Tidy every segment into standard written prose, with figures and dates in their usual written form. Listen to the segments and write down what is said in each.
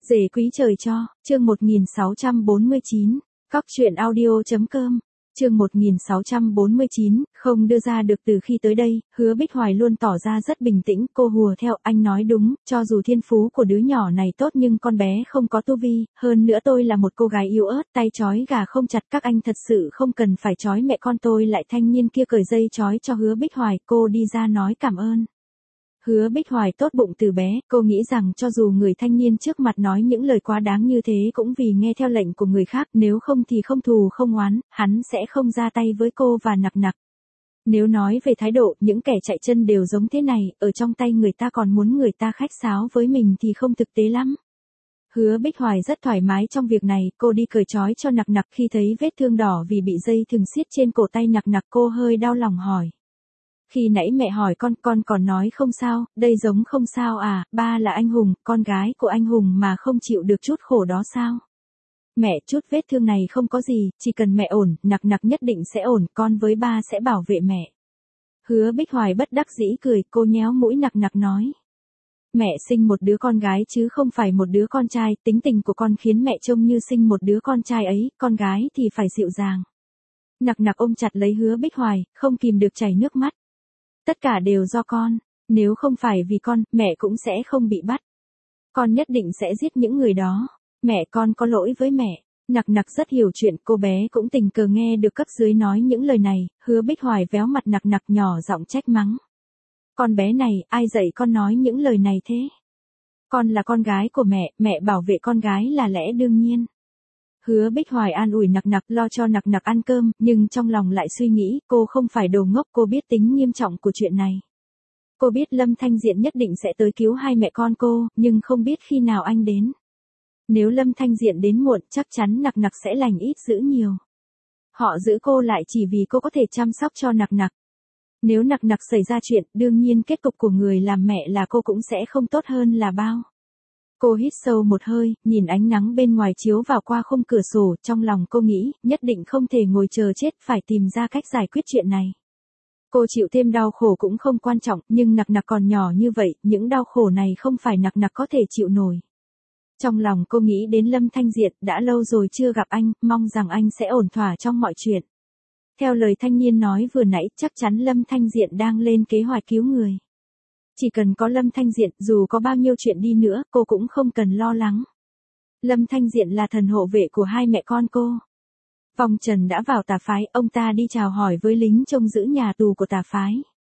Rể quý trời cho, chương 1649, Cóc truyện audio.com, chương 1649, không đưa ra được từ khi tới đây, Hứa Bích Hoài luôn tỏ ra rất bình tĩnh, cô hùa theo, anh nói đúng, cho dù thiên phú của đứa nhỏ này tốt nhưng con bé không có tu vi, hơn nữa tôi là một cô gái yếu ớt, tay trói gà không chặt, các anh thật sự không cần phải trói mẹ con tôi lại. Thanh niên kia cởi dây trói cho Hứa Bích Hoài, cô đi ra nói cảm ơn. Hứa Bích Hoài tốt bụng từ bé, cô nghĩ rằng cho dù người thanh niên trước mặt nói những lời quá đáng như thế cũng vì nghe theo lệnh của người khác, nếu không thì không thù không oán, hắn sẽ không ra tay với cô và nặc nặc. Nếu nói về thái độ, những kẻ chạy chân đều giống thế này, ở trong tay người ta còn muốn người ta khách sáo với mình thì không thực tế lắm. Hứa Bích Hoài rất thoải mái trong việc này, cô đi cởi trói cho nặc nặc, khi thấy vết thương đỏ vì bị dây thừng siết trên cổ tay nặc nặc cô hơi đau lòng hỏi. Khi nãy mẹ hỏi con còn nói không sao, đây giống không sao à, ba là anh hùng, con gái của anh hùng mà không chịu được chút khổ đó sao? Mẹ, chút vết thương này không có gì, chỉ cần mẹ ổn, nặc nặc nhất định sẽ ổn, con với ba sẽ bảo vệ mẹ. Hứa Bích Hoài bất đắc dĩ cười, cô nhéo mũi nặc nặc nói. Mẹ sinh một đứa con gái chứ không phải một đứa con trai, tính tình của con khiến mẹ trông như sinh một đứa con trai ấy, con gái thì phải dịu dàng. Nặc nặc ôm chặt lấy Hứa Bích Hoài, không kìm được chảy nước mắt. Tất cả đều do con, nếu không phải vì con, mẹ cũng sẽ không bị bắt. Con nhất định sẽ giết những người đó. Mẹ con có lỗi với mẹ. Nặc nặc rất hiểu chuyện, cô bé cũng tình cờ nghe được cấp dưới nói những lời này, Hứa Bích Hoài véo mặt nặc nặc nhỏ giọng trách mắng. Con bé này, ai dạy con nói những lời này thế? Con là con gái của mẹ bảo vệ con gái là lẽ đương nhiên. Hứa Bích Hoài an ủi nặc nặc, lo cho nặc nặc ăn cơm, nhưng trong lòng lại suy nghĩ, cô không phải đồ ngốc, cô biết tính nghiêm trọng của chuyện này. Cô biết Lâm Thanh Diện nhất định sẽ tới cứu hai mẹ con cô, nhưng không biết khi nào anh đến. Nếu Lâm Thanh Diện đến muộn, chắc chắn nặc nặc sẽ lành ít dữ nhiều. Họ giữ cô lại chỉ vì cô có thể chăm sóc cho nặc nặc. Nếu nặc nặc xảy ra chuyện, đương nhiên kết cục của người làm mẹ là cô cũng sẽ không tốt hơn là bao. Cô hít sâu một hơi, nhìn ánh nắng bên ngoài chiếu vào qua khung cửa sổ, trong lòng cô nghĩ, nhất định không thể ngồi chờ chết, phải tìm ra cách giải quyết chuyện này. Cô chịu thêm đau khổ cũng không quan trọng, nhưng nặc nặc còn nhỏ như vậy, những đau khổ này không phải nặc nặc có thể chịu nổi. Trong lòng cô nghĩ đến Lâm Thanh Diện, đã lâu rồi chưa gặp anh, mong rằng anh sẽ ổn thỏa trong mọi chuyện. Theo lời thanh niên nói vừa nãy, chắc chắn Lâm Thanh Diện đang lên kế hoạch cứu người. Chỉ cần có Lâm Thanh Diện, dù có bao nhiêu chuyện đi nữa, cô cũng không cần lo lắng. Lâm Thanh Diện là thần hộ vệ của hai mẹ con cô. Vong Trần đã vào tà phái, ông ta đi chào hỏi với lính trông giữ nhà tù của tà phái.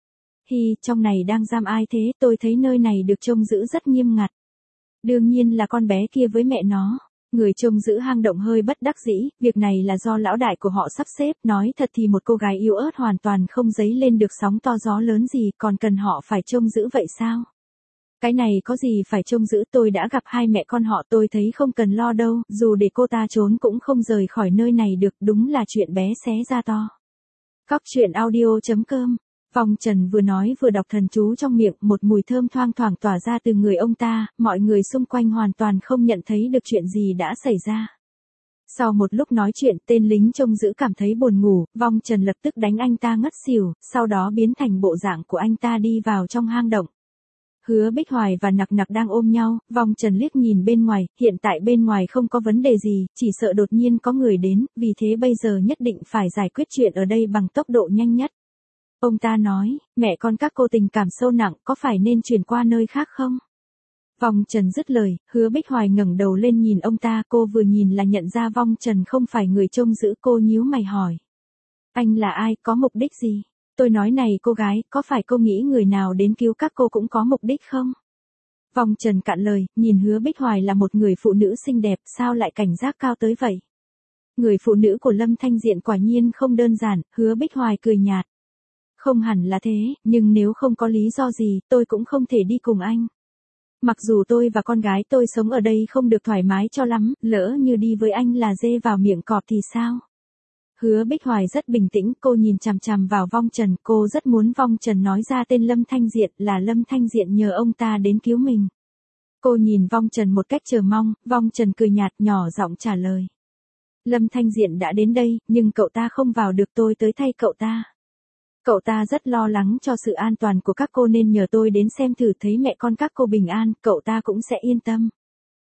Hi, trong này đang giam ai thế, tôi thấy nơi này được trông giữ rất nghiêm ngặt. Đương nhiên là con bé kia với mẹ nó. Người trông giữ hang động hơi bất đắc dĩ, việc này là do lão đại của họ sắp xếp, nói thật thì một cô gái yếu ớt hoàn toàn không dấy lên được sóng to gió lớn gì, còn cần họ phải trông giữ vậy sao? Cái này có gì phải trông giữ, tôi đã gặp hai mẹ con họ, tôi thấy không cần lo đâu, dù để cô ta trốn cũng không rời khỏi nơi này được, đúng là chuyện bé xé ra to. Cóc truyện audio.com. Vong Trần vừa nói vừa đọc thần chú trong miệng, một mùi thơm thoang thoảng tỏa ra từ người ông ta, mọi người xung quanh hoàn toàn không nhận thấy được chuyện gì đã xảy ra. Sau một lúc nói chuyện, tên lính trông giữ cảm thấy buồn ngủ, Vong Trần lập tức đánh anh ta ngất xỉu, sau đó biến thành bộ dạng của anh ta đi vào trong hang động. Hứa Bích Hoài và nặc nặc đang ôm nhau, Vong Trần liếc nhìn bên ngoài, hiện tại bên ngoài không có vấn đề gì, chỉ sợ đột nhiên có người đến, vì thế bây giờ nhất định phải giải quyết chuyện ở đây bằng tốc độ nhanh nhất. Ông ta nói, mẹ con các cô tình cảm sâu nặng, có phải nên chuyển qua nơi khác không? Vong Trần dứt lời, Hứa Bích Hoài ngẩng đầu lên nhìn ông ta, cô vừa nhìn là nhận ra Vong Trần không phải người trông giữ, cô nhíu mày hỏi. Anh là ai, có mục đích gì? Tôi nói này cô gái, có phải cô nghĩ người nào đến cứu các cô cũng có mục đích không? Vong Trần cạn lời, nhìn Hứa Bích Hoài là một người phụ nữ xinh đẹp, sao lại cảnh giác cao tới vậy? Người phụ nữ của Lâm Thanh Diện quả nhiên không đơn giản, Hứa Bích Hoài cười nhạt. Không hẳn là thế, nhưng nếu không có lý do gì, tôi cũng không thể đi cùng anh. Mặc dù tôi và con gái tôi sống ở đây không được thoải mái cho lắm, lỡ như đi với anh là dê vào miệng cọp thì sao? Hứa Bích Hoài rất bình tĩnh, cô nhìn chằm chằm vào Vong Trần, cô rất muốn Vong Trần nói ra tên Lâm Thanh Diện, là Lâm Thanh Diện nhờ ông ta đến cứu mình. Cô nhìn Vong Trần một cách chờ mong, Vong Trần cười nhạt nhỏ giọng trả lời. Lâm Thanh Diện đã đến đây, nhưng cậu ta không vào được, tôi tới thay cậu ta. Cậu ta rất lo lắng cho sự an toàn của các cô nên nhờ tôi đến xem thử, thấy mẹ con các cô bình an, cậu ta cũng sẽ yên tâm.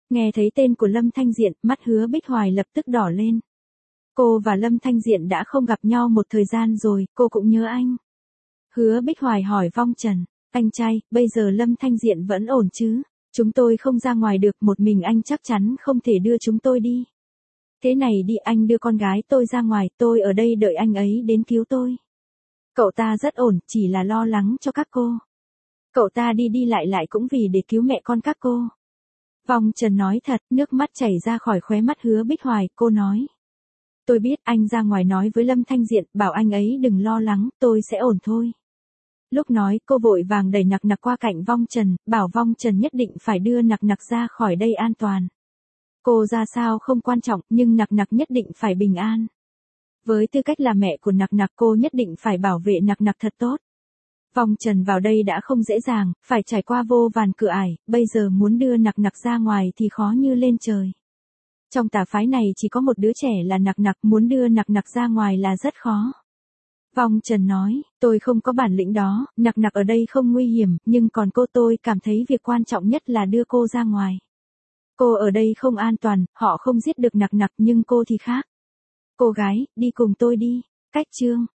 Nghe thấy tên của Lâm Thanh Diện, mắt Hứa Bích Hoài lập tức đỏ lên. Cô và Lâm Thanh Diện đã không gặp nhau một thời gian rồi, cô cũng nhớ anh. Hứa Bích Hoài hỏi Vong Trần, anh trai, bây giờ Lâm Thanh Diện vẫn ổn chứ? Chúng tôi không ra ngoài được, một mình anh chắc chắn không thể đưa chúng tôi đi. Thế này đi, anh đưa con gái tôi ra ngoài, tôi ở đây đợi anh ấy đến cứu tôi. Cậu ta rất ổn, chỉ là lo lắng cho các cô. Cậu ta đi đi lại lại cũng vì để cứu mẹ con các cô. Vong Trần nói thật, nước mắt chảy ra khỏi khóe mắt Hứa Bích Hoài, cô nói. Tôi biết, anh ra ngoài nói với Lâm Thanh Diện, bảo anh ấy đừng lo lắng, tôi sẽ ổn thôi. Lúc nói, cô vội vàng đẩy Nặc Nặc qua cạnh Vong Trần, bảo Vong Trần nhất định phải đưa Nặc Nặc ra khỏi đây an toàn. Cô ra sao không quan trọng, nhưng Nặc Nặc nhất định phải bình an. Với tư cách là mẹ của Nặc Nặc, cô nhất định phải bảo vệ Nặc Nặc thật tốt. Vong Trần vào đây đã không dễ dàng, phải trải qua vô vàn cửa ải, bây giờ muốn đưa Nặc Nặc ra ngoài thì khó như lên trời. Trong tà phái này chỉ có một đứa trẻ là Nặc Nặc, muốn đưa Nặc Nặc ra ngoài là rất khó. Vong Trần nói, tôi không có bản lĩnh đó, Nặc Nặc ở đây không nguy hiểm, nhưng còn cô, tôi cảm thấy việc quan trọng nhất là đưa cô ra ngoài. Cô ở đây không an toàn, họ không giết được Nặc Nặc nhưng cô thì khác. Cô gái, đi cùng tôi đi. Cách chương